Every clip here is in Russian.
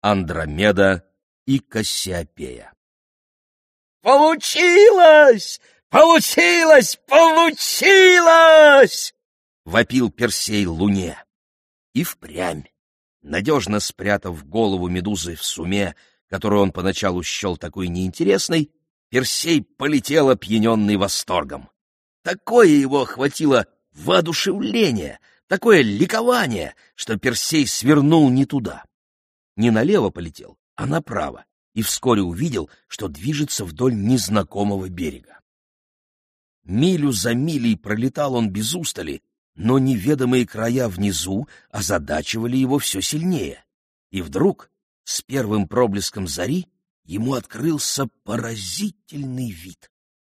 Андромеда и Кассиопея. «Получилось! Получилось! Получилось!» — вопил Персей Луне. И впрямь, надежно спрятав голову Медузы в суме, которую он поначалу счел такой неинтересной, Персей полетел опьяненный восторгом. Такое его охватило воодушевление, такое ликование, что Персей свернул не туда. Не налево полетел, а направо, и вскоре увидел, что движется вдоль незнакомого берега. Милю за милей пролетал он без устали, но неведомые края внизу озадачивали его все сильнее. И вдруг, с первым проблеском зари, ему открылся поразительный вид.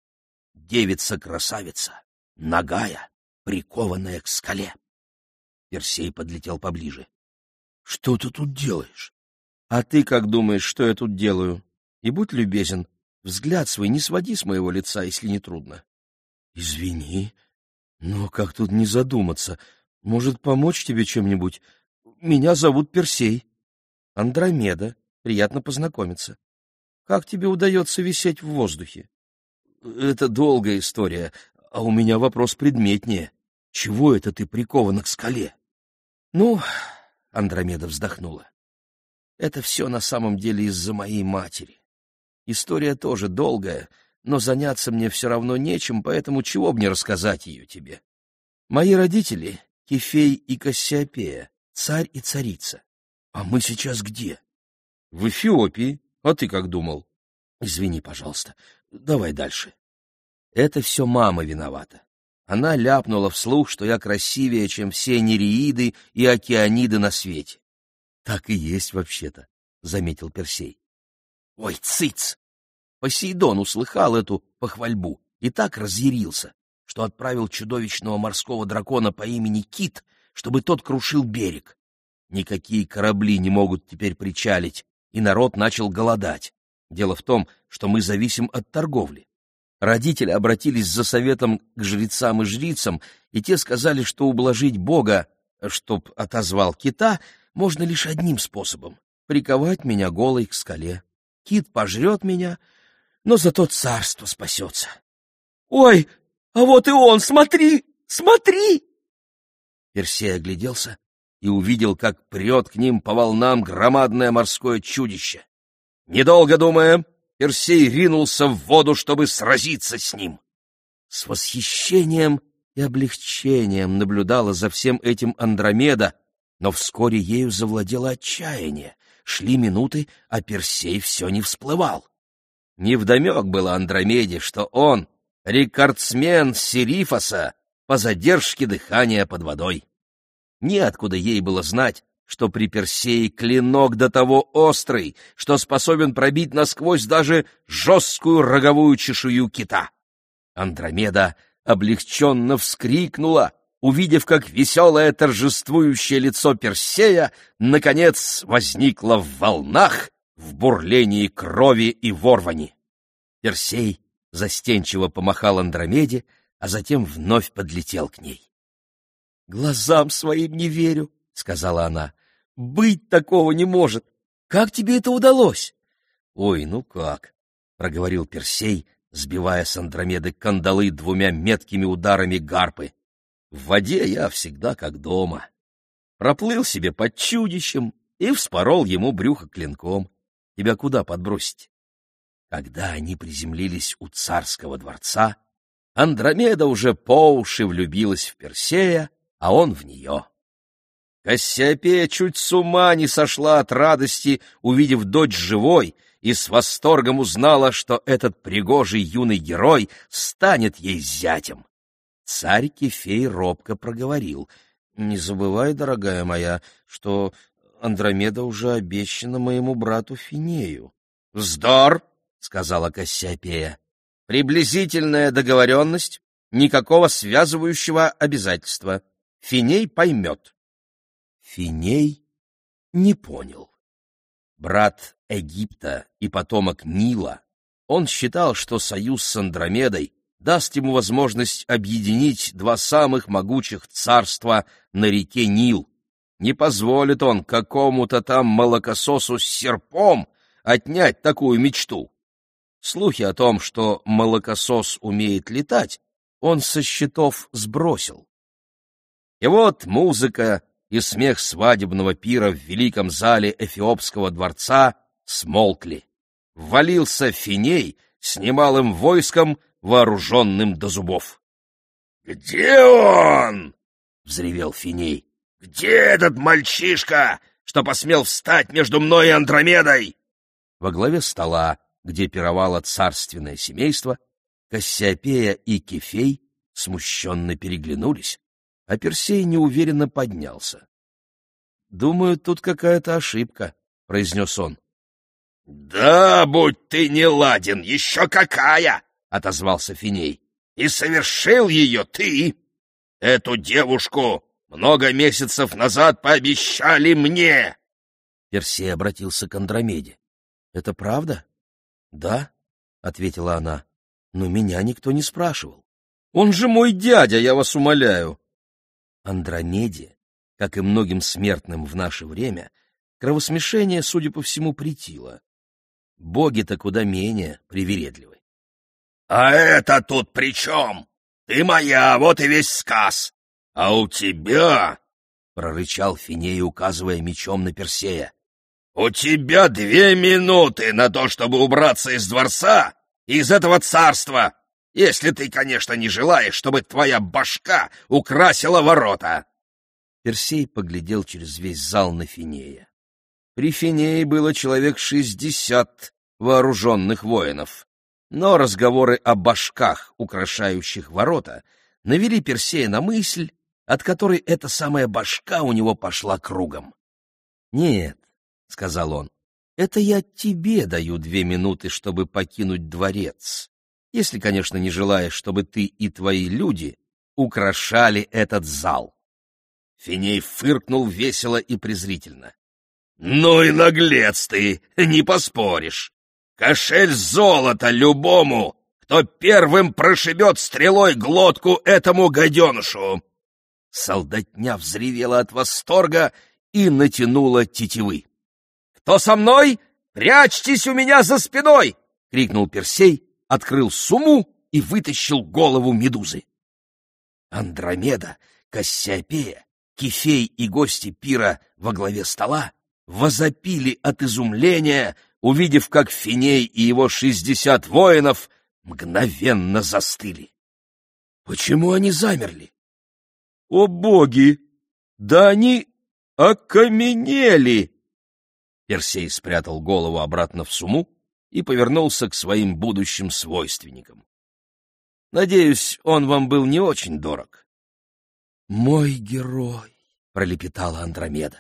Девица-красавица, нагая, прикованная к скале. Персей подлетел поближе. — Что ты тут делаешь? — А ты как думаешь, что я тут делаю? И будь любезен, взгляд свой не своди с моего лица, если не трудно. — Извини, но как тут не задуматься? Может, помочь тебе чем-нибудь? Меня зовут Персей. Андромеда, приятно познакомиться. Как тебе удается висеть в воздухе? Это долгая история, а у меня вопрос предметнее. Чего это ты прикована к скале? Ну, Андромеда вздохнула. Это все на самом деле из-за моей матери. История тоже долгая, но заняться мне все равно нечем, поэтому чего б не рассказать ее тебе. Мои родители — Кефей и Кассиопея, царь и царица. А мы сейчас где? В Эфиопии. А ты как думал? Извини, пожалуйста. Давай дальше. Это все мама виновата. Она ляпнула вслух, что я красивее, чем все нереиды и океаниды на свете. Так и есть вообще-то, — заметил Персей. Ой, цыц! Посейдон услыхал эту похвальбу и так разъярился, что отправил чудовищного морского дракона по имени Кит, чтобы тот крушил берег. Никакие корабли не могут теперь причалить, и народ начал голодать. Дело в том, что мы зависим от торговли. Родители обратились за советом к жрецам и жрицам, и те сказали, что ублажить Бога, чтоб отозвал кита, можно лишь одним способом — приковать меня голой к скале. Кит пожрет меня, но зато царство спасется. — Ой, а вот и он, смотри, смотри! Персей огляделся и увидел, как прет к ним по волнам громадное морское чудище. Недолго думая, Персей ринулся в воду, чтобы сразиться с ним. С восхищением и облегчением наблюдала за всем этим Андромеда, но вскоре ею завладело отчаяние. Шли минуты, а Персей все не всплывал. Невдомек было Андромеде, что он — рекордсмен Сирифоса по задержке дыхания под водой. Неоткуда ей было знать, что при Персее клинок до того острый, что способен пробить насквозь даже жесткую роговую чешую кита. Андромеда облегченно вскрикнула, увидев, как веселое торжествующее лицо Персея наконец возникло в волнах, в бурлении крови и ворвани. Персей застенчиво помахал Андромеде, а затем вновь подлетел к ней. — Глазам своим не верю, — сказала она. — Быть такого не может. Как тебе это удалось? — Ой, ну как, — проговорил Персей, сбивая с Андромеды кандалы двумя меткими ударами гарпы. — В воде я всегда как дома. Проплыл себе под чудищем и вспорол ему брюхо клинком. Тебя куда подбросить? Когда они приземлились у царского дворца, Андромеда уже по уши влюбилась в Персея, а он в нее. Кассиопея чуть с ума не сошла от радости, увидев дочь живой, и с восторгом узнала, что этот пригожий юный герой станет ей зятем. Царь Кефей робко проговорил: «Не забывай, дорогая моя, что Андромеда уже обещана моему брату Финею». «Вздор!» — сказала Кассиопея. «Приблизительная договоренность, никакого связывающего обязательства. Финей поймет». Финей не понял. Брат Египта и потомок Нила, он считал, что союз с Андромедой даст ему возможность объединить два самых могучих царства на реке Нил. не позволит он какому-то там молокососу с серпом отнять такую мечту. Слухи о том, что молокосос умеет летать, он со счетов сбросил. И вот музыка и смех свадебного пира в великом зале Эфиопского дворца смолкли. Ввалился Финей с немалым войском, вооруженным до зубов. — Где он? — взревел Финей. — Где этот мальчишка, что посмел встать между мной и Андромедой? Во главе стола, где пировало царственное семейство, Кассиопея и Кефей смущенно переглянулись, а Персей неуверенно поднялся. — Думаю, тут какая-то ошибка, — произнес он. — Да, будь ты неладен, еще какая! — отозвался Финей. — И совершил ее ты! Эту девушку много месяцев назад пообещали мне! Персей обратился к Андромеде. — Это правда? — Да, — ответила она, — но меня никто не спрашивал. Он же мой дядя, я вас умоляю. Андромеде, как и многим смертным в наше время, кровосмешение, судя по всему, претило. Боги-то куда менее привередливы. — А это тут при чем? Ты моя, вот и весь сказ. А у тебя, — прорычал Финей, указывая мечом на Персея, — у тебя 2 минуты на то, чтобы убраться из дворца, из этого царства, если ты, конечно, не желаешь, чтобы твоя башка украсила ворота. Персей поглядел через весь зал на Финея. При Финее было человек 60 вооруженных воинов, но разговоры о башках, украшающих ворота, навели Персея на мысль, от которой эта самая башка у него пошла кругом. — Нет, — сказал он, — это я тебе даю 2 минуты, чтобы покинуть дворец, если, конечно, не желаешь, чтобы ты и твои люди украшали этот зал. Финей фыркнул весело и презрительно. — Ну и наглец ты, не поспоришь. Кошель золота любому, кто первым прошибет стрелой глотку этому гаденышу. Солдатня взревела от восторга и натянула тетивы. — Кто со мной? Прячьтесь у меня за спиной! — крикнул Персей, открыл сумму и вытащил голову Медузы. Андромеда, Кассиопея, Кефей и гости пира во главе стола возопили от изумления, увидев, как Финей и его 60 воинов мгновенно застыли. Почему они замерли? О боги! Да они окаменели! Персей спрятал голову обратно в сумму и повернулся к своим будущим свойственникам. Надеюсь, он вам был не очень дорог. — Мой герой! — пролепетала Андромеда.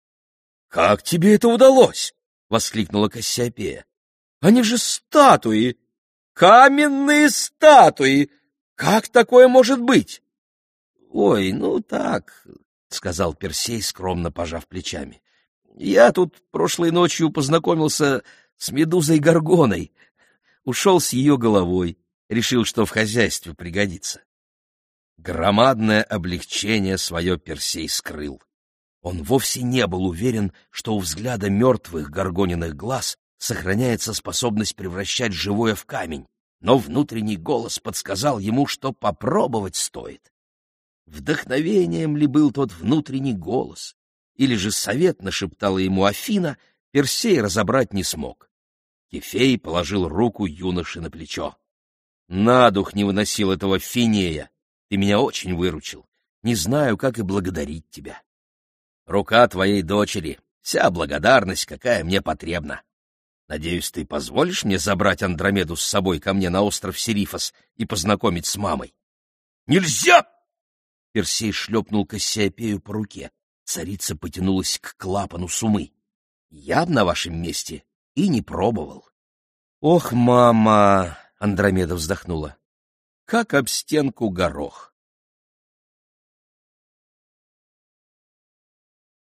— Как тебе это удалось? — воскликнула Кассиопея. — Они же статуи! Каменные статуи! Как такое может быть? — Ой, ну так, — сказал Персей, скромно пожав плечами. — Я тут прошлой ночью познакомился с Медузой Горгоной, ушел с ее головой, решил, что в хозяйстве пригодится. Громадное облегчение свое Персей скрыл. Он вовсе не был уверен, что у взгляда мертвых Горгониных глаз сохраняется способность превращать живое в камень, но внутренний голос подсказал ему, что попробовать стоит. Вдохновением ли был тот внутренний голос, или же совет нашептала ему Афина, Персей разобрать не смог. Кефей положил руку юноше на плечо. — На дух не выносил этого Финея. Ты меня очень выручил. Не знаю, как и благодарить тебя. Рука твоей дочери — вся благодарность, какая мне потребна. Надеюсь, ты позволишь мне забрать Андромеду с собой ко мне на остров Серифос и познакомить с мамой? — Нельзя! Персей шлепнул Кассиопею по руке. Царица потянулась к клапану сумы. — Я б на вашем месте и не пробовал. — Ох, мама! — Андромеда вздохнула. — Как об стенку горох.